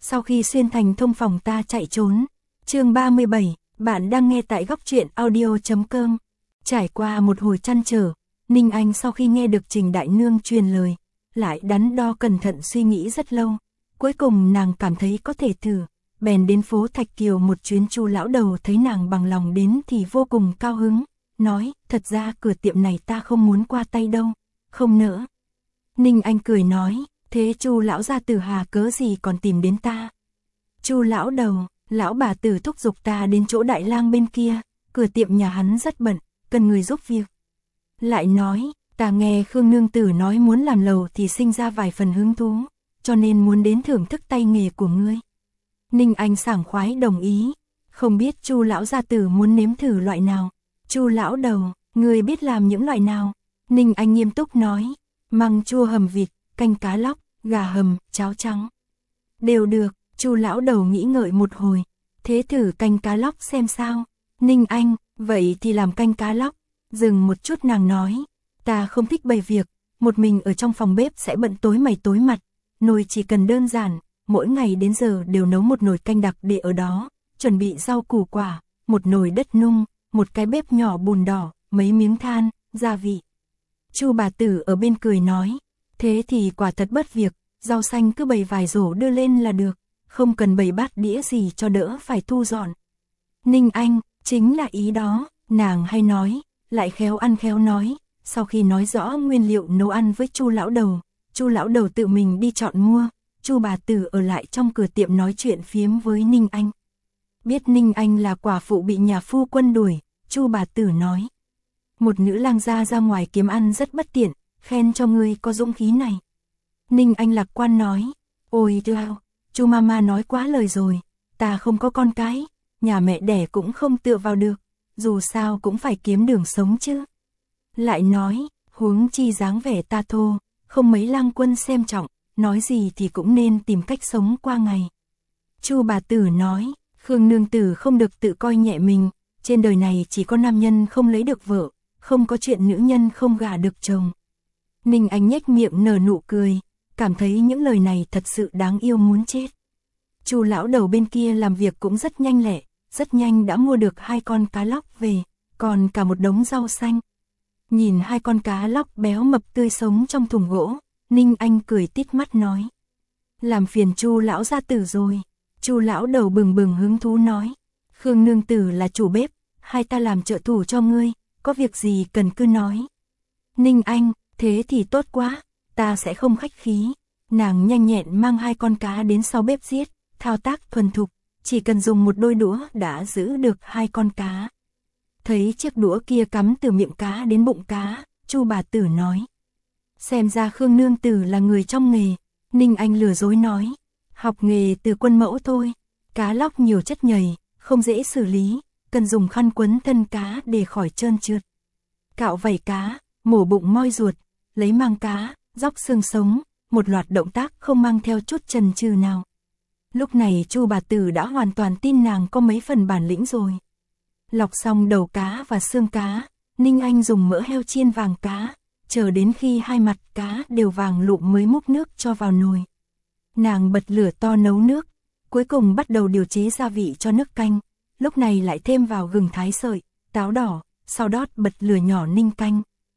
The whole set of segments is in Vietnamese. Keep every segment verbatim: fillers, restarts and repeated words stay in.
sau khi xuyên thành thông phòng ta chạy trốn. Chương ba mươi bảy, bạn đang nghe tại góc truyện audio chấm com. Trải qua một hồi trăn trở, Ninh Anh sau khi nghe được Trình Đại Nương truyền lời, lại đắn đo cẩn thận suy nghĩ rất lâu. Cuối cùng nàng cảm thấy có thể thử, bèn đến phố Thạch Kiều một chuyến. Chu lão đầu thấy nàng bằng lòng đến thì vô cùng cao hứng, nói, thật ra cửa tiệm này ta không muốn qua tay đâu, không nỡ. Ninh Anh cười nói, thế Chu lão gia tử hà cớ gì còn tìm đến ta? Chu lão đầu, lão bà tử thúc giục ta đến chỗ Đại Lang bên kia, cửa tiệm nhà hắn rất bận, cần người giúp việc. Lại nói, ta nghe Khương nương tử nói muốn làm lầu thì sinh ra vài phần hứng thú, cho nên muốn đến thưởng thức tay nghề của ngươi. Ninh Anh sảng khoái đồng ý, không biết Chu lão gia tử muốn nếm thử loại nào. Chu lão đầu, ngươi biết làm những loại nào? Ninh Anh nghiêm túc nói, măng chua hầm vịt, canh cá lóc, gà hầm, cháo trắng. Đều được. Chu lão đầu nghĩ ngợi một hồi, thế thử canh cá lóc xem sao. Ninh Anh, vậy thì làm canh cá lóc. Dừng một chút nàng nói, ta không thích bày việc, một mình ở trong phòng bếp sẽ bận tối mày tối mặt. Nồi chỉ cần đơn giản, mỗi ngày đến giờ đều nấu một nồi canh đặc để ở đó, chuẩn bị rau củ quả, một nồi đất nung, một cái bếp nhỏ bùn đỏ, mấy miếng than, gia vị. Chu bà tử ở bên cười nói, thế thì quả thật bất việc, rau xanh cứ bày vài rổ đưa lên là được, không cần bày bát đĩa gì cho đỡ phải thu dọn. Ninh Anh, chính là ý đó, nàng hay nói, lại khéo ăn khéo nói. Sau khi nói rõ nguyên liệu nấu ăn với Chu lão đầu, Chu lão đầu tự mình đi chọn mua, Chu bà tử ở lại trong cửa tiệm nói chuyện phiếm với Ninh Anh. Biết Ninh Anh là quả phụ bị nhà phu quân đuổi, Chu bà tử nói, một nữ lang gia ra ngoài kiếm ăn rất bất tiện, khen cho ngươi có dũng khí này. Ninh Anh lạc quan nói, ôi đao, Chu mama nói quá lời rồi, ta không có con cái, nhà mẹ đẻ cũng không tựa vào được, dù sao cũng phải kiếm đường sống chứ. Lại nói, huống chi dáng vẻ ta thô, không mấy lang quân xem trọng, nói gì thì cũng nên tìm cách sống qua ngày. Chu bà tử nói, Khương nương tử không được tự coi nhẹ mình, trên đời này chỉ có nam nhân không lấy được vợ, không có chuyện nữ nhân không gả được chồng. Ninh Anh nhếch miệng nở nụ cười, cảm thấy những lời này thật sự đáng yêu muốn chết. Chu lão đầu bên kia làm việc cũng rất nhanh lẹ, rất nhanh đã mua được hai con cá lóc về, còn cả một đống rau xanh. Nhìn hai con cá lóc béo mập tươi sống trong thùng gỗ, Ninh Anh cười tít mắt nói, làm phiền Chu lão gia tử rồi. Chu lão đầu bừng bừng hứng thú nói, Khương nương tử là chủ bếp, hai ta làm trợ thủ cho ngươi, có việc gì cần cứ nói. Ninh Anh, thế thì tốt quá, ta sẽ không khách khí. Nàng nhanh nhẹn mang hai con cá đến sau bếp giết, thao tác thuần thục, chỉ cần dùng một đôi đũa đã giữ được hai con cá. Thấy chiếc đũa kia cắm từ miệng cá đến bụng cá, Chu bà tử nói, xem ra Khương nương tử là người trong nghề. Ninh Anh lừa dối nói, học nghề từ quân mẫu thôi, cá lóc nhiều chất nhầy, không dễ xử lý, cần dùng khăn quấn thân cá để khỏi trơn trượt. Cạo vảy cá, mổ bụng moi ruột, lấy mang cá, róc xương sống, một loạt động tác không mang theo chút chần chừ nào. Lúc này Chu bà tử đã hoàn toàn tin nàng có mấy phần bản lĩnh rồi. Lọc xong đầu cá và xương cá, Ninh Anh dùng mỡ heo chiên vàng cá, chờ đến khi hai mặt cá đều vàng lụm mới múc nước cho vào nồi. Nàng bật lửa to nấu nước, cuối cùng bắt đầu điều chế gia vị cho nước canh, lúc này lại thêm vào gừng thái sợi, táo đỏ, sau đó bật lửa nhỏ ninh canh.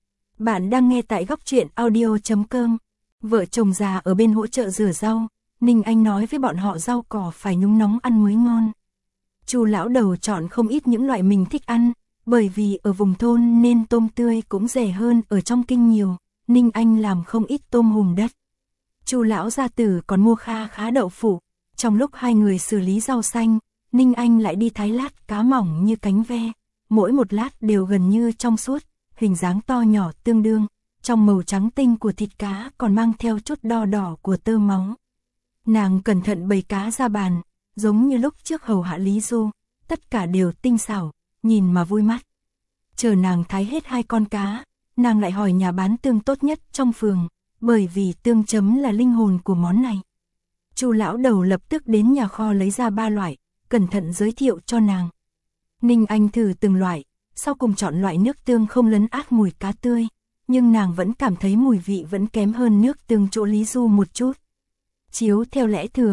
Bạn đang nghe tại góc truyện audio chấm com. Vợ chồng già ở bên hỗ trợ rửa rau, Ninh Anh nói với bọn họ rau cỏ phải nhúng nóng ăn mới ngon. Chu lão đầu chọn không ít những loại mình thích ăn, bởi vì ở vùng thôn nên tôm tươi cũng rẻ hơn ở trong kinh nhiều. Ninh Anh làm không ít tôm hùm đất. Chu lão gia tử còn mua kha khá đậu phụ. Trong lúc hai người xử lý rau xanh, Ninh Anh lại đi thái lát cá mỏng như cánh ve, mỗi một lát đều gần như trong suốt, hình dáng to nhỏ tương đương, trong màu trắng tinh của thịt cá còn mang theo chút đo đỏ của tơ máu. Nàng cẩn thận bày cá ra bàn, giống như lúc trước hầu hạ Lý Du, tất cả đều tinh xảo, nhìn mà vui mắt. Chờ nàng thái hết hai con cá, nàng lại hỏi nhà bán tương tốt nhất trong phường, bởi vì tương chấm là linh hồn của món này. Chu lão đầu lập tức đến nhà kho lấy ra ba loại, cẩn thận giới thiệu cho nàng. Ninh Anh thử từng loại, sau cùng chọn loại nước tương không lấn át mùi cá tươi, nhưng nàng vẫn cảm thấy mùi vị vẫn kém hơn nước tương chỗ Lý Du một chút. Chiếu theo lẽ thường,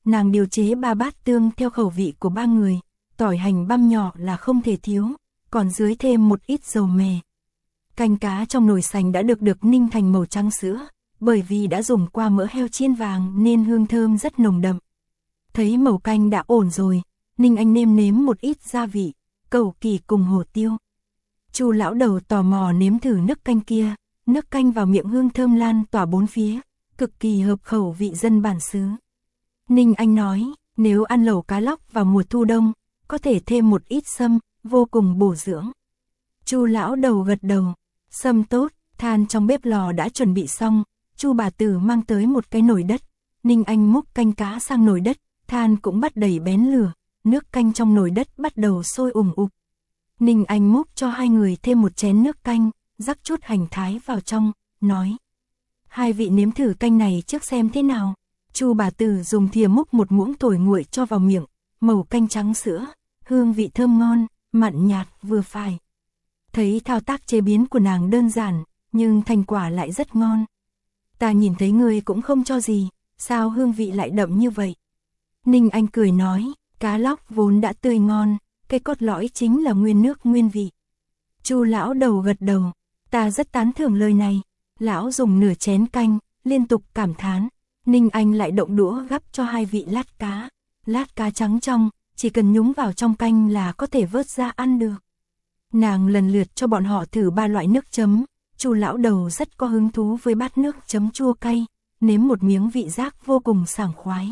nàng điều chế ba bát tương theo khẩu vị của ba người, tỏi hành băm nhỏ là không thể thiếu, còn dưới thêm một ít dầu mè. Canh cá trong nồi sành đã được được ninh thành màu trắng sữa, bởi vì đã dùng qua mỡ heo chiên vàng nên hương thơm rất nồng đậm. Thấy màu canh đã ổn rồi, Ninh Anh nêm nếm một ít gia vị, cẩu kỳ cùng hồ tiêu. Chu lão đầu tò mò nếm thử nước canh kia, nước canh vào miệng hương thơm lan tỏa bốn phía, cực kỳ hợp khẩu vị dân bản xứ. Ninh Anh nói, nếu ăn lẩu cá lóc vào mùa thu đông, có thể thêm một ít sâm, vô cùng bổ dưỡng. Chu lão đầu gật đầu, sâm tốt, than trong bếp lò đã chuẩn bị xong, Chu bà tử mang tới một cái nồi đất, Ninh Anh múc canh cá sang nồi đất, than cũng bắt đầy bén lửa, nước canh trong nồi đất bắt đầu sôi ùm ụp. Ninh Anh múc cho hai người thêm một chén nước canh, rắc chút hành thái vào trong, nói: hai vị nếm thử canh này trước xem thế nào. Chu bà tử dùng thìa múc một muỗng tỏi nguội cho vào miệng, màu canh trắng sữa, hương vị thơm ngon, mặn nhạt vừa phải. Thấy thao tác chế biến của nàng đơn giản, nhưng thành quả lại rất ngon. Ta nhìn thấy ngươi cũng không cho gì, sao hương vị lại đậm như vậy? Ninh Anh cười nói, cá lóc vốn đã tươi ngon, cái cốt lõi chính là nguyên nước nguyên vị. Chu lão đầu gật đầu, ta rất tán thưởng lời này. Lão dùng nửa chén canh, liên tục cảm thán. Ninh Anh lại động đũa gắp cho hai vị lát cá. Lát cá trắng trong, chỉ cần nhúng vào trong canh là có thể vớt ra ăn được. Nàng lần lượt cho bọn họ thử ba loại nước chấm. Chu lão đầu rất có hứng thú với bát nước chấm chua cay, nếm một miếng vị giác vô cùng sảng khoái.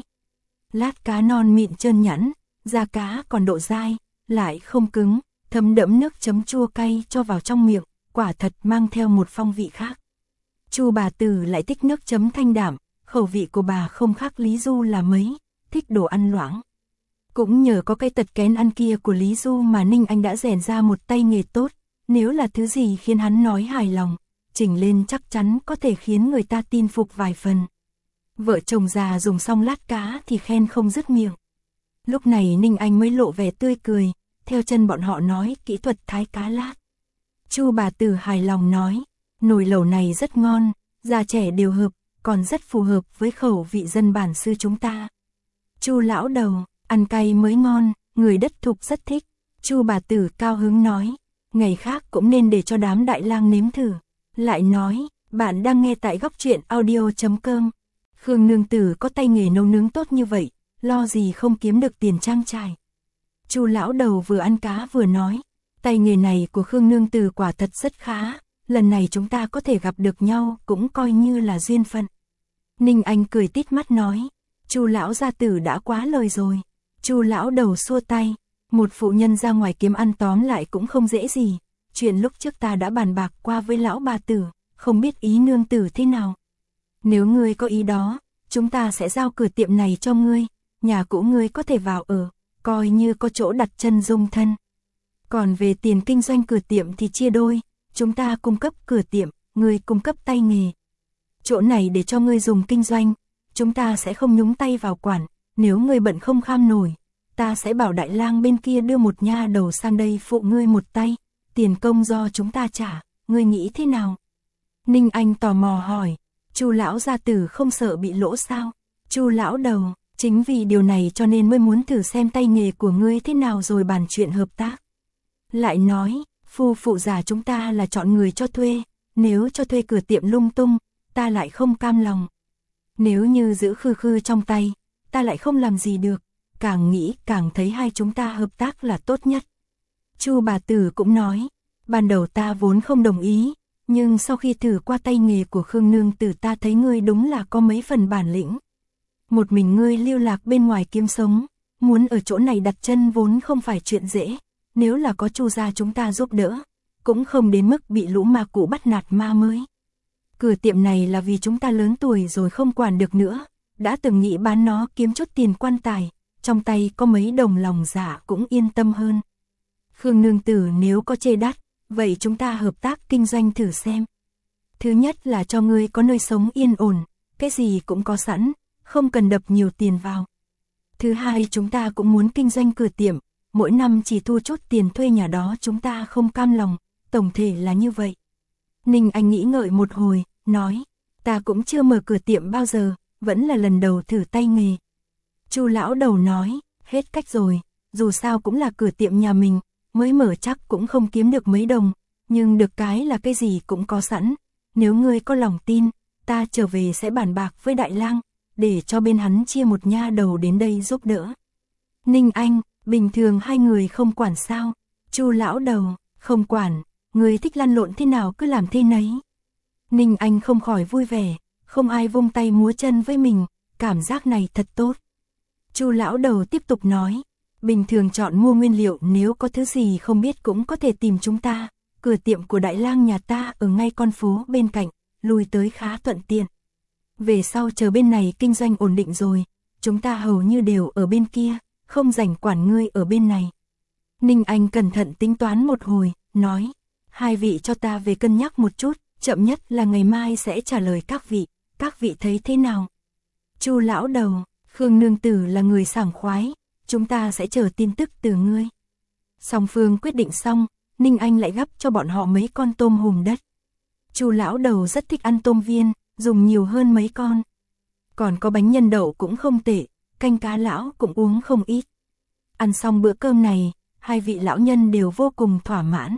Lát cá non mịn trơn nhẵn, da cá còn độ dai, lại không cứng, thấm đẫm nước chấm chua cay cho vào trong miệng, quả thật mang theo một phong vị khác. Chu bà tử lại thích nước chấm thanh đạm, khẩu vị của bà không khác Lý Du là mấy, thích đồ ăn loãng. Cũng nhờ có cái tật kén ăn kia của Lý Du mà Ninh Anh đã rèn ra một tay nghề tốt, nếu là thứ gì khiến hắn nói hài lòng, chỉnh lên chắc chắn có thể khiến người ta tin phục vài phần. Vợ chồng già dùng xong lát cá thì khen không dứt miệng. Lúc này Ninh Anh mới lộ vẻ tươi cười, theo chân bọn họ nói kỹ thuật thái cá lát. Chu bà tử hài lòng nói, nồi lẩu này rất ngon, già trẻ đều hợp, còn rất phù hợp với khẩu vị dân bản xứ chúng ta. Chu lão đầu, ăn cay mới ngon, người đất thục rất thích. Chu bà tử cao hứng nói, ngày khác cũng nên để cho đám đại lang nếm thử. Lại nói, bạn đang nghe tại góc truyện audio chấm com. Khương nương tử có tay nghề nấu nướng tốt như vậy, lo gì không kiếm được tiền trang trải. Chu lão đầu vừa ăn cá vừa nói, tay nghề này của Khương nương tử quả thật rất khá, lần này chúng ta có thể gặp được nhau cũng coi như là duyên phận. Ninh Anh cười tít mắt nói, Chu lão gia tử đã quá lời rồi. Chu lão đầu xua tay, một phụ nhân ra ngoài kiếm ăn tóm lại cũng không dễ gì. Chuyện lúc trước ta đã bàn bạc qua với lão bà tử, không biết ý nương tử thế nào. Nếu ngươi có ý đó, chúng ta sẽ giao cửa tiệm này cho ngươi, nhà cũ ngươi có thể vào ở, coi như có chỗ đặt chân dung thân. Còn về tiền kinh doanh cửa tiệm thì chia đôi, chúng ta cung cấp cửa tiệm, ngươi cung cấp tay nghề. Chỗ này để cho ngươi dùng kinh doanh, chúng ta sẽ không nhúng tay vào quản, nếu ngươi bận không kham nổi, ta sẽ bảo đại lang bên kia đưa một nha đầu sang đây phụ ngươi một tay, tiền công do chúng ta trả, ngươi nghĩ thế nào? Ninh Anh tò mò hỏi, Chu lão gia tử không sợ bị lỗ sao? Chu lão đầu, chính vì điều này cho nên mới muốn thử xem tay nghề của ngươi thế nào rồi bàn chuyện hợp tác. Lại nói, phu phụ già chúng ta là chọn người cho thuê, nếu cho thuê cửa tiệm lung tung, ta lại không cam lòng. Nếu như giữ khư khư trong tay, ta lại không làm gì được, càng nghĩ càng thấy hai chúng ta hợp tác là tốt nhất. Chu bà tử cũng nói, ban đầu ta vốn không đồng ý, nhưng sau khi thử qua tay nghề của Khương nương tử ta thấy ngươi đúng là có mấy phần bản lĩnh. Một mình ngươi lưu lạc bên ngoài kiếm sống, muốn ở chỗ này đặt chân vốn không phải chuyện dễ, nếu là có Chu gia chúng ta giúp đỡ, cũng không đến mức bị lũ ma cũ bắt nạt ma mới. Cửa tiệm này là vì chúng ta lớn tuổi rồi không quản được nữa, đã từng nghĩ bán nó kiếm chút tiền quan tài, trong tay có mấy đồng lòng dạ cũng yên tâm hơn. Khương nương tử nếu có chê đắt, vậy chúng ta hợp tác kinh doanh thử xem. Thứ nhất là cho ngươi có nơi sống yên ổn, cái gì cũng có sẵn, không cần đập nhiều tiền vào. Thứ hai chúng ta cũng muốn kinh doanh cửa tiệm, mỗi năm chỉ thu chút tiền thuê nhà đó chúng ta không cam lòng, tổng thể là như vậy. Ninh Anh nghĩ ngợi một hồi, nói, ta cũng chưa mở cửa tiệm bao giờ, vẫn là lần đầu thử tay nghề. Chu lão đầu nói, hết cách rồi, dù sao cũng là cửa tiệm nhà mình, mới mở chắc cũng không kiếm được mấy đồng, nhưng được cái là cái gì cũng có sẵn, nếu ngươi có lòng tin, ta trở về sẽ bàn bạc với Đại Lang, để cho bên hắn chia một nha đầu đến đây giúp đỡ. Ninh Anh, bình thường hai người không quản sao? Chu lão đầu, không quản, người thích lăn lộn thế nào cứ làm thế nấy. Ninh Anh không khỏi vui vẻ, không ai vung tay múa chân với mình, cảm giác này thật tốt. Chu lão đầu tiếp tục nói, bình thường chọn mua nguyên liệu nếu có thứ gì không biết cũng có thể tìm chúng ta, cửa tiệm của Đại Lang nhà ta ở ngay con phố bên cạnh, lui tới khá thuận tiện. Về sau chờ bên này kinh doanh ổn định rồi, chúng ta hầu như đều ở bên kia, không rảnh quản ngươi ở bên này. Ninh Anh cẩn thận tính toán một hồi, nói, hai vị cho ta về cân nhắc một chút, chậm nhất là ngày mai sẽ trả lời các vị, các vị thấy thế nào? Chu lão đầu, Khương nương tử là người sảng khoái, chúng ta sẽ chờ tin tức từ ngươi. Song phương quyết định xong, Ninh Anh lại gắp cho bọn họ mấy con tôm hùm đất. Chu lão đầu rất thích ăn tôm viên, dùng nhiều hơn mấy con. Còn có bánh nhân đậu cũng không tệ, canh cá lão cũng uống không ít. Ăn xong bữa cơm này, hai vị lão nhân đều vô cùng thỏa mãn.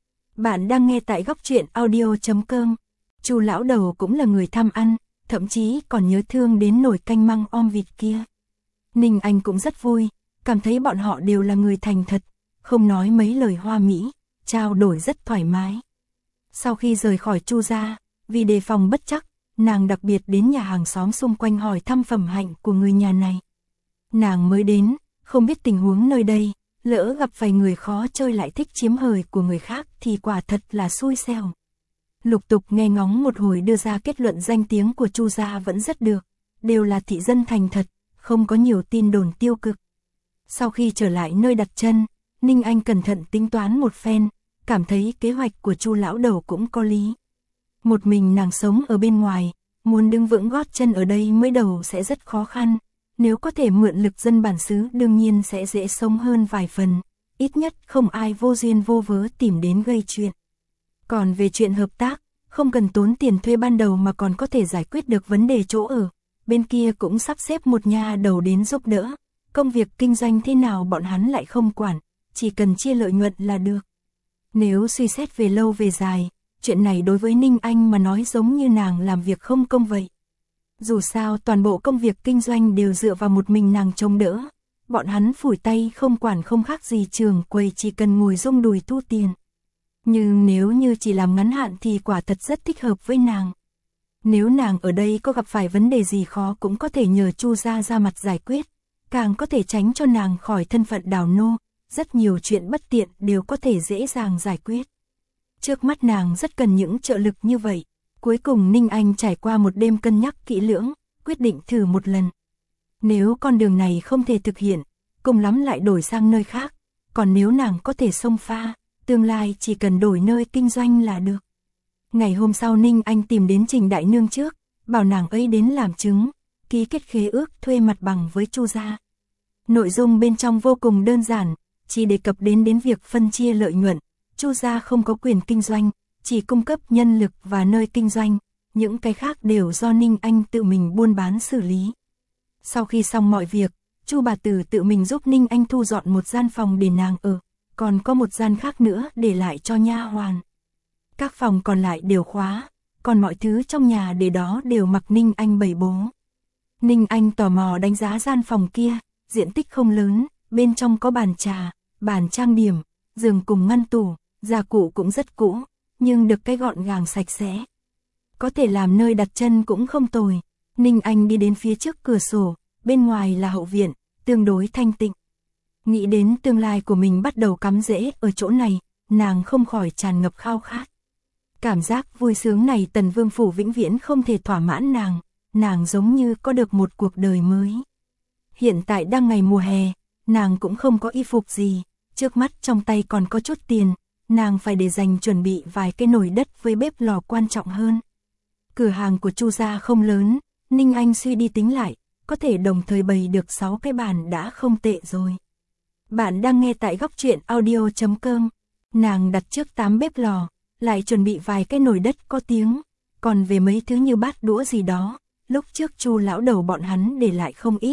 Bạn đang nghe tại góc truyện audio chấm com. Chu lão đầu cũng là người tham ăn, thậm chí còn nhớ thương đến nồi canh măng om vịt kia. Ninh Anh cũng rất vui, cảm thấy bọn họ đều là người thành thật, không nói mấy lời hoa mỹ, trao đổi rất thoải mái. Sau khi rời khỏi Chu gia, vì đề phòng bất trắc, nàng đặc biệt đến nhà hàng xóm xung quanh hỏi thăm phẩm hạnh của người nhà này. Nàng mới đến, không biết tình huống nơi đây, lỡ gặp vài người khó chơi lại thích chiếm hời của người khác thì quả thật là xui xẻo. Lục tục nghe ngóng một hồi đưa ra kết luận danh tiếng của Chu gia vẫn rất được, đều là thị dân thành thật, không có nhiều tin đồn tiêu cực. Sau khi trở lại nơi đặt chân, Ninh Anh cẩn thận tính toán một phen, cảm thấy kế hoạch của Chu lão đầu cũng có lý. Một mình nàng sống ở bên ngoài, muốn đứng vững gót chân ở đây mới đầu sẽ rất khó khăn, nếu có thể mượn lực dân bản xứ đương nhiên sẽ dễ sống hơn vài phần, ít nhất không ai vô duyên vô vớ tìm đến gây chuyện. Còn về chuyện hợp tác, không cần tốn tiền thuê ban đầu mà còn có thể giải quyết được vấn đề chỗ ở, bên kia cũng sắp xếp một nha đầu đến giúp đỡ, công việc kinh doanh thế nào bọn hắn lại không quản, chỉ cần chia lợi nhuận là được. Nếu suy xét về lâu về dài, chuyện này đối với Ninh Anh mà nói giống như nàng làm việc không công vậy. Dù sao toàn bộ công việc kinh doanh đều dựa vào một mình nàng trông đỡ, bọn hắn phủi tay không quản không khác gì trường quầy chỉ cần ngồi rung đùi thu tiền. Nhưng nếu như chỉ làm ngắn hạn thì quả thật rất thích hợp với nàng. Nếu nàng ở đây có gặp phải vấn đề gì khó cũng có thể nhờ Chu gia ra mặt giải quyết, càng có thể tránh cho nàng khỏi thân phận đào nô, rất nhiều chuyện bất tiện đều có thể dễ dàng giải quyết. Trước mắt nàng rất cần những trợ lực như vậy. Cuối cùng Ninh Anh trải qua một đêm cân nhắc kỹ lưỡng, quyết định thử một lần. Nếu con đường này không thể thực hiện, cùng lắm lại đổi sang nơi khác, còn nếu nàng có thể xông pha, tương lai chỉ cần đổi nơi kinh doanh là được. Ngày hôm sau Ninh Anh tìm đến Trình Đại Nương trước, bảo nàng ấy đến làm chứng, ký kết khế ước thuê mặt bằng với Chu gia. Nội dung bên trong vô cùng đơn giản, chỉ đề cập đến đến việc phân chia lợi nhuận, Chu gia không có quyền kinh doanh, chỉ cung cấp nhân lực và nơi kinh doanh, những cái khác đều do Ninh Anh tự mình buôn bán xử lý. Sau khi xong mọi việc, Chu bà tử tự mình giúp Ninh Anh thu dọn một gian phòng để nàng ở, còn có một gian khác nữa để lại cho nha hoàn. Các phòng còn lại đều khóa, còn mọi thứ trong nhà để đó đều mặc Ninh Anh bày bố. Ninh Anh tò mò đánh giá gian phòng kia, diện tích không lớn, bên trong có bàn trà, bàn trang điểm, giường cùng ngăn tủ, gia cụ cũng rất cũ, nhưng được cái gọn gàng sạch sẽ. Có thể làm nơi đặt chân cũng không tồi. Ninh Anh đi đến phía trước cửa sổ, bên ngoài là hậu viện, tương đối thanh tịnh. Nghĩ đến tương lai của mình bắt đầu cắm rễ ở chỗ này, nàng không khỏi tràn ngập khao khát. Cảm giác vui sướng này Tần Vương Phủ vĩnh viễn không thể thỏa mãn nàng, nàng giống như có được một cuộc đời mới. Hiện tại đang ngày mùa hè, nàng cũng không có y phục gì, trước mắt trong tay còn có chút tiền, nàng phải để dành chuẩn bị vài cái nồi đất với bếp lò quan trọng hơn. Cửa hàng của Chu gia không lớn, Ninh Anh suy đi tính lại, có thể đồng thời bày được sáu cái bàn đã không tệ rồi. Bạn đang nghe tại góc truyện audio chấm com. Nàng đặt trước tám bếp lò, lại chuẩn bị vài cái nồi đất có tiếng, còn về mấy thứ như bát đũa gì đó, lúc trước Chu lão đầu bọn hắn để lại không ít,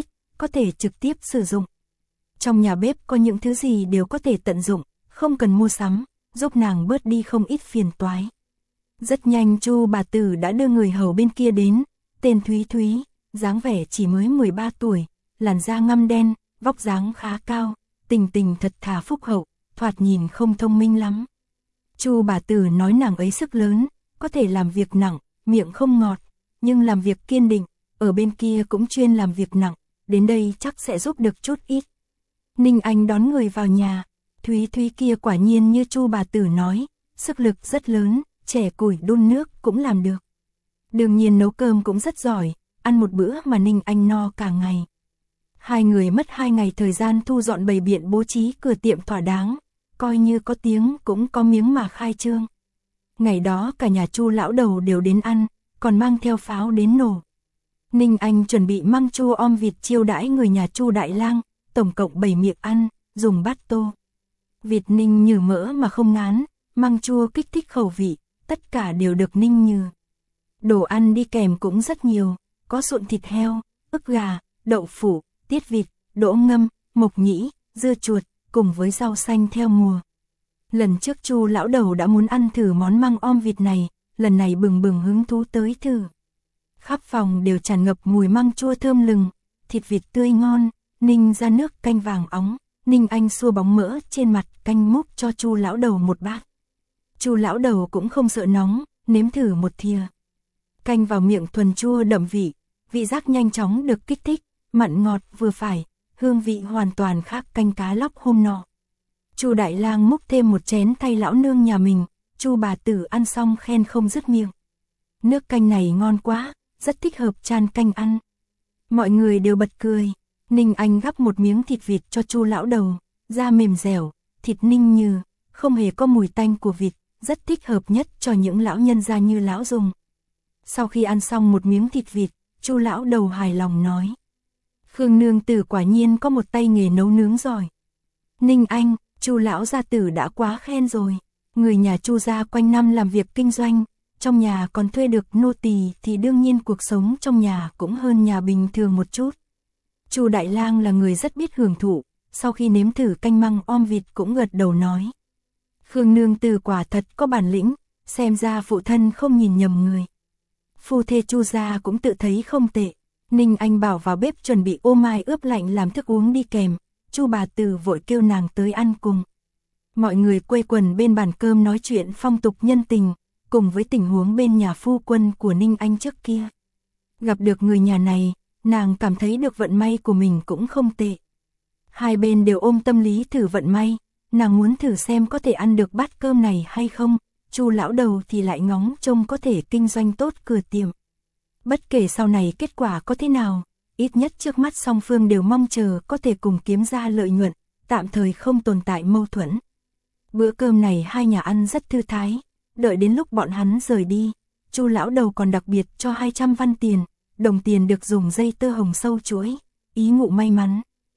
có thể trực tiếp sử dụng. Trong nhà bếp có những thứ gì đều có thể tận dụng, không cần mua sắm, giúp nàng bớt đi không ít phiền toái. Rất nhanh Chu bà tử đã đưa người hầu bên kia đến, tên Thúy Thúy, dáng vẻ chỉ mới mười ba tuổi, làn da ngăm đen, vóc dáng khá cao, tình tình thật thà phúc hậu, thoạt nhìn không thông minh lắm. Chu bà tử nói nàng ấy sức lớn, có thể làm việc nặng, miệng không ngọt, nhưng làm việc kiên định, ở bên kia cũng chuyên làm việc nặng, đến đây chắc sẽ giúp được chút ít. Ninh Anh đón người vào nhà, Thúy Thúy kia quả nhiên như Chu bà tử nói, sức lực rất lớn, chẻ củi đun nước cũng làm được. Đương nhiên nấu cơm cũng rất giỏi, ăn một bữa mà Ninh Anh no cả ngày. Hai người mất hai ngày thời gian thu dọn bày biện bố trí cửa tiệm thỏa đáng, coi như có tiếng cũng có miếng mà khai trương. Ngày đó cả nhà Chu lão đầu đều đến ăn, còn mang theo pháo đến nổ. Ninh Anh chuẩn bị măng chua om vịt chiêu đãi người nhà Chu đại lang, tổng cộng bảy miệng ăn, dùng bát tô. Vịt ninh nhừ mỡ mà không ngán, măng chua kích thích khẩu vị, tất cả đều được ninh nhừ. Đồ ăn đi kèm cũng rất nhiều, có sụn thịt heo, ức gà, đậu phụ, tiết vịt, đỗ ngâm, mộc nhĩ, dưa chuột, cùng với rau xanh theo mùa. Lần trước Chu lão đầu đã muốn ăn thử món măng om vịt này, lần này bừng bừng hứng thú tới thử. Khắp phòng đều tràn ngập mùi măng chua thơm lừng, thịt vịt tươi ngon, ninh ra nước canh vàng óng, Ninh Anh xua bóng mỡ trên mặt canh múc cho Chu lão đầu một bát. Chu lão đầu cũng không sợ nóng, nếm thử một thìa. Canh vào miệng thuần chua đậm vị, vị giác nhanh chóng được kích thích, mặn ngọt vừa phải, hương vị hoàn toàn khác canh cá lóc hôm nọ. Chu đại lang múc thêm một chén thay lão nương nhà mình, Chu bà tử ăn xong khen không dứt miệng. Nước canh này ngon quá, rất thích hợp chan canh ăn. Mọi người đều bật cười. Ninh Anh gắp một miếng thịt vịt cho Chu lão đầu, da mềm dẻo, thịt ninh nhừ, không hề có mùi tanh của vịt, rất thích hợp nhất cho những lão nhân gia như lão dùng. Sau khi ăn xong một miếng thịt vịt, Chu lão đầu hài lòng nói: "Khương nương tử quả nhiên có một tay nghề nấu nướng giỏi." Ninh Anh, Chu lão gia tử đã quá khen rồi, người nhà Chu gia quanh năm làm việc kinh doanh, trong nhà còn thuê được nô tỳ thì đương nhiên cuộc sống trong nhà cũng hơn nhà bình thường một chút. Chu đại lang là người rất biết hưởng thụ, sau khi nếm thử canh măng om vịt cũng gật đầu nói: "Khương nương tử quả thật có bản lĩnh, xem ra phụ thân không nhìn nhầm người." Phu thê Chu gia cũng tự thấy không tệ. Ninh Anh bảo vào bếp chuẩn bị ô mai ướp lạnh làm thức uống đi kèm, Chu bà tử vội kêu nàng tới ăn cùng. Mọi người quây quần bên bàn cơm nói chuyện phong tục nhân tình, cùng với tình huống bên nhà phu quân của Ninh Anh trước kia. Gặp được người nhà này, nàng cảm thấy được vận may của mình cũng không tệ. Hai bên đều ôm tâm lý thử vận may, nàng muốn thử xem có thể ăn được bát cơm này hay không, Chu lão đầu thì lại ngóng trông có thể kinh doanh tốt cửa tiệm. Bất kể sau này kết quả có thế nào, ít nhất trước mắt song phương đều mong chờ có thể cùng kiếm ra lợi nhuận, tạm thời không tồn tại mâu thuẫn. Bữa cơm này hai nhà ăn rất thư thái, đợi đến lúc bọn hắn rời đi, Chu lão đầu còn đặc biệt cho hai trăm văn tiền, đồng tiền được dùng dây tơ hồng sâu chuỗi, ý ngụ may mắn.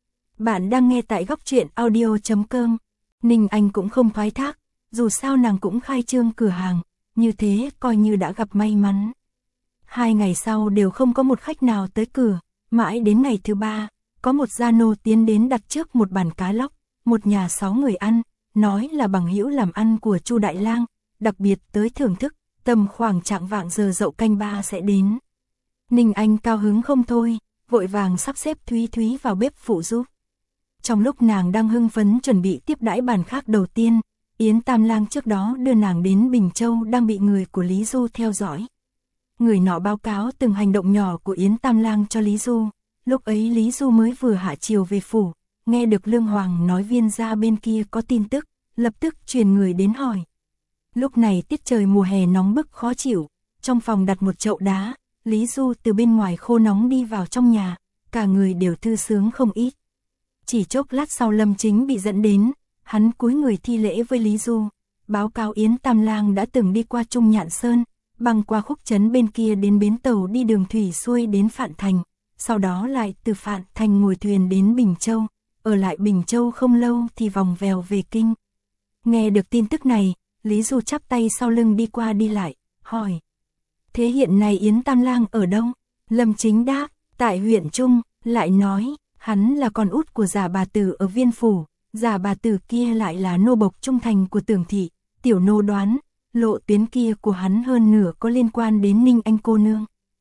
Bạn đang nghe tại góc truyện audio chấm com. Ninh Anh cũng không thoái thác, dù sao nàng cũng khai trương cửa hàng, như thế coi như đã gặp may mắn. Hai ngày sau đều không có một khách nào tới cửa, mãi đến ngày thứ ba, có một gia nô tiến đến đặt trước một bàn cá lóc, một nhà sáu người ăn, nói là bằng hữu làm ăn của Chu đại lang, đặc biệt tới thưởng thức, tầm khoảng chạng vạng giờ dậu canh ba sẽ đến. Ninh Anh cao hứng không thôi, vội vàng sắp xếp Thúy Thúy vào bếp phụ giúp. Trong lúc nàng đang hưng phấn chuẩn bị tiếp đãi bàn khác đầu tiên, Yến Tam Lang trước đó đưa nàng đến Bình Châu đang bị người của Lý Du theo dõi. Người nọ báo cáo từng hành động nhỏ của Yến Tam Lang cho Lý Du, lúc ấy Lý Du mới vừa hạ chiều về phủ, nghe được Lương Hoàng nói viên gia bên kia có tin tức, lập tức truyền người đến hỏi. Lúc này tiết trời mùa hè nóng bức khó chịu, trong phòng đặt một chậu đá, Lý Du từ bên ngoài khô nóng đi vào trong nhà, cả người đều thư sướng không ít. Chỉ chốc lát sau Lâm Chính bị dẫn đến, hắn cúi người thi lễ với Lý Du, báo cáo Yến Tam Lang đã từng đi qua Trung Nhạn Sơn, băng qua khúc trấn bên kia đến bến tàu đi đường thủy xuôi đến Phạn Thành, sau đó lại từ Phạn Thành ngồi thuyền đến Bình Châu, ở lại Bình Châu không lâu thì vòng vèo về kinh. Nghe được tin tức này, Lý Du chắp tay sau lưng đi qua đi lại, hỏi: "Thế hiện nay Yến Tam Lang ở đâu?" Lâm Chính đáp: "Tại huyện Trung." Lại nói: Hắn là con út của Giả bà tử ở Viên phủ, Giả bà tử kia lại là nô bộc trung thành của Tưởng thị, tiểu nô đoán, lộ tuyến kia của hắn hơn nửa có liên quan đến Ninh Anh cô nương.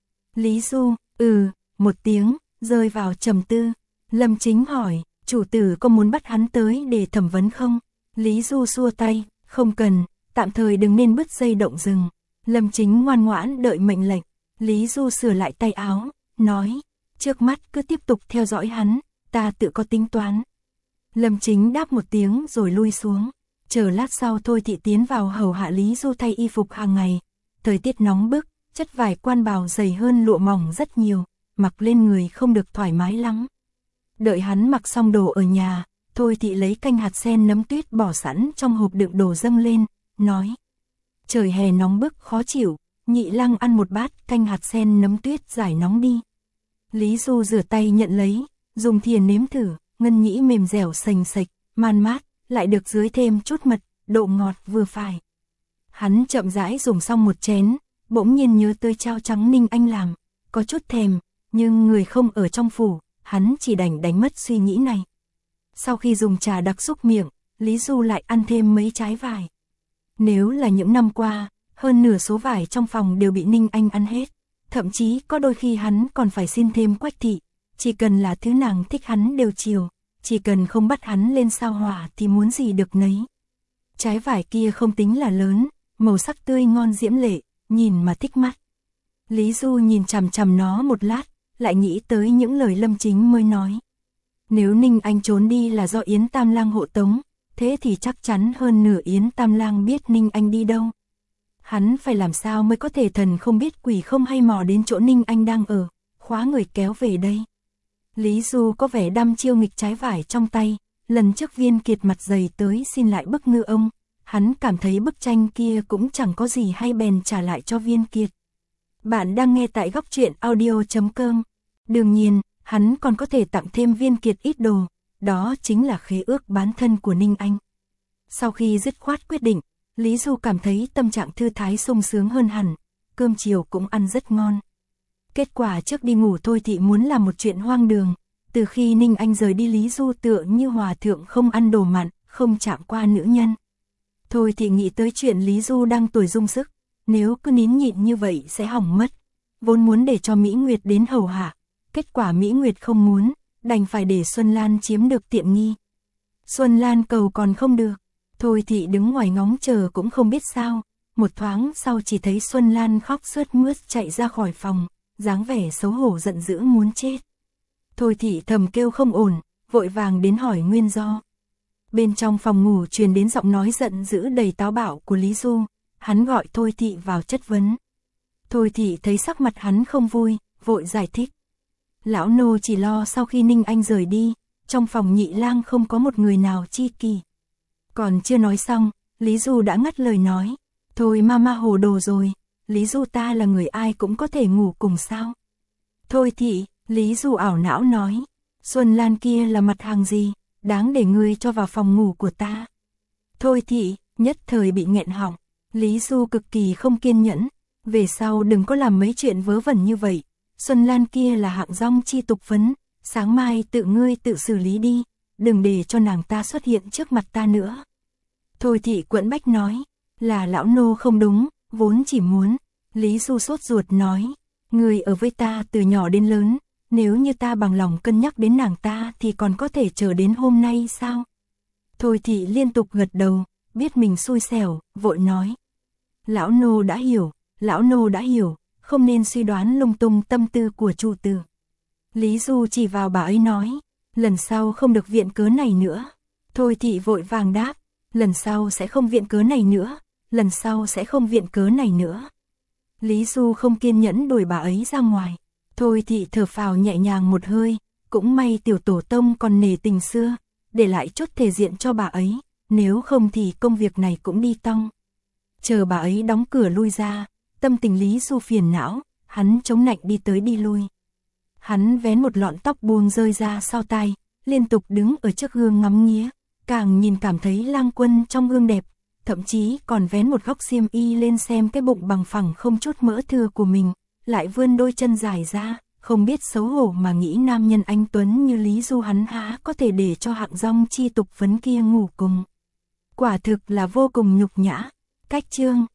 Lý Du, ừ, một tiếng, rơi vào trầm tư. Lâm Chính hỏi, chủ tử có muốn bắt hắn tới để thẩm vấn không? Lý Du xua tay, không cần, tạm thời đừng nên bứt dây động rừng. Lâm Chính ngoan ngoãn đợi mệnh lệnh. Lý Du sửa lại tay áo, nói, trước mắt cứ tiếp tục theo dõi hắn, ta tự có tính toán. Lâm Chính đáp một tiếng rồi lui xuống. Chờ lát sau Thôi Thị tiến vào hầu hạ Lý Du thay y phục hàng ngày. Thời tiết nóng bức, chất vải quan bào dày hơn lụa mỏng rất nhiều, mặc lên người không được thoải mái lắm. Đợi hắn mặc xong đồ ở nhà, Thôi Thị lấy canh hạt sen nấm tuyết bỏ sẵn trong hộp đựng đồ dâng lên, nói. Trời hè nóng bức khó chịu, Nhị Lăng ăn một bát canh hạt sen nấm tuyết giải nóng đi. Lý Du rửa tay nhận lấy, dùng thìa nếm thử, ngân nhĩ mềm dẻo sành sạch, man mát, lại được dưới thêm chút mật, độ ngọt vừa phải. Hắn chậm rãi dùng xong một chén, bỗng nhiên nhớ tới chao trắng Ninh Anh làm, có chút thèm, nhưng người không ở trong phủ, hắn chỉ đành đánh mất suy nghĩ này. Sau khi dùng trà đặc xúc miệng, Lý Du lại ăn thêm mấy trái vải. Nếu là những năm qua, hơn nửa số vải trong phòng đều bị Ninh Anh ăn hết, thậm chí có đôi khi hắn còn phải xin thêm Quách thị, chỉ cần là thứ nàng thích hắn đều chiều, chỉ cần không bắt hắn lên sao hỏa thì muốn gì được nấy. Trái vải kia không tính là lớn, màu sắc tươi ngon diễm lệ, nhìn mà thích mắt. Lý Du nhìn chằm chằm nó một lát, lại nghĩ tới những lời Lâm Chính mới nói. Nếu Ninh Anh trốn đi là do Yến Tam Lang hộ tống, thế thì chắc chắn hơn nửa Yến Tam Lang biết Ninh Anh đi đâu. Hắn phải làm sao mới có thể thần không biết quỷ không hay mò đến chỗ Ninh Anh đang ở, khóa người kéo về đây. Lý Du có vẻ đăm chiêu nghịch trái vải trong tay, lần trước Viên Kiệt mặt dày tới xin lại bức ngư ông, hắn cảm thấy bức tranh kia cũng chẳng có gì hay bèn trả lại cho Viên Kiệt. Bạn đang nghe tại góc truyện audio chấm com. Đương nhiên, hắn còn có thể tặng thêm Viên Kiệt ít đồ, đó chính là khế ước bán thân của Ninh Anh. Sau khi dứt khoát quyết định, Lý Du cảm thấy tâm trạng thư thái sung sướng hơn hẳn, cơm chiều cũng ăn rất ngon. Kết quả trước đi ngủ Thôi Thị muốn làm một chuyện hoang đường, từ khi Ninh Anh rời đi Lý Du tựa như hòa thượng không ăn đồ mặn, không chạm qua nữ nhân. Thôi Thị nghĩ tới chuyện Lý Du đang tuổi dung sức, nếu cứ nín nhịn như vậy sẽ hỏng mất, vốn muốn để cho Mỹ Nguyệt đến hầu hạ, kết quả Mỹ Nguyệt không muốn, đành phải để Xuân Lan chiếm được tiện nghi. Xuân Lan cầu còn không được, Thôi Thị đứng ngoài ngóng chờ cũng không biết sao, một thoáng sau chỉ thấy Xuân Lan khóc sướt mướt chạy ra khỏi phòng, dáng vẻ xấu hổ giận dữ muốn chết. Thôi Thị thầm kêu không ổn, vội vàng đến hỏi nguyên do. Bên trong phòng ngủ truyền đến giọng nói giận dữ đầy táo bạo của Lý Du, hắn gọi Thôi Thị vào chất vấn. Thôi Thị thấy sắc mặt hắn không vui, vội giải thích. Lão nô chỉ lo sau khi Ninh Anh rời đi, trong phòng Nhị Lang không có một người nào chi kỷ. Còn chưa nói xong, Lý Du đã ngắt lời nói. Thôi mama hồ đồ rồi, Lý Du ta là người ai cũng có thể ngủ cùng sao? Thôi Thị, Lý Du ảo não nói. Xuân Lan kia là mặt hàng gì, đáng để ngươi cho vào phòng ngủ của ta? Thôi Thị, nhất thời bị nghẹn họng. Lý Du cực kỳ không kiên nhẫn. Về sau đừng có làm mấy chuyện vớ vẩn như vậy. Xuân Lan kia là hạng rong chi tục phấn, sáng mai tự ngươi tự xử lý đi, đừng để cho nàng ta xuất hiện trước mặt ta nữa. Thôi Thị quẫn bách nói, là lão nô không đúng, vốn chỉ muốn. Lý Du sốt ruột nói, ngươi ở với ta từ nhỏ đến lớn, nếu như ta bằng lòng cân nhắc đến nàng ta thì còn có thể chờ đến hôm nay sao? Thôi Thị liên tục gật đầu, biết mình xui xẻo, vội nói. Lão nô đã hiểu, lão nô đã hiểu, không nên suy đoán lung tung tâm tư của chủ tử. Lý Du chỉ vào bà ấy nói, lần sau không được viện cớ này nữa. Thôi Thị vội vàng đáp, lần sau sẽ không viện cớ này nữa, lần sau sẽ không viện cớ này nữa. Lý Du không kiên nhẫn đuổi bà ấy ra ngoài. Thôi Thị thở phào nhẹ nhàng một hơi, cũng may tiểu tổ tông còn nể tình xưa, để lại chút thể diện cho bà ấy, nếu không thì công việc này cũng đi tong. Chờ bà ấy đóng cửa lui ra, tâm tình Lý Du phiền não, hắn chống nạnh đi tới đi lui. Hắn vén một lọn tóc buông rơi ra sau tai, liên tục đứng ở trước gương ngắm nghía, càng nhìn cảm thấy Lang Quân trong gương đẹp, thậm chí còn vén một góc xiêm y lên xem cái bụng bằng phẳng không chút mỡ thừa của mình, lại vươn đôi chân dài ra, không biết xấu hổ mà nghĩ nam nhân anh Tuấn như Lý Du hắn há có thể để cho hạng rong chi tục phấn kia ngủ cùng. Quả thực là vô cùng nhục nhã. Cách chương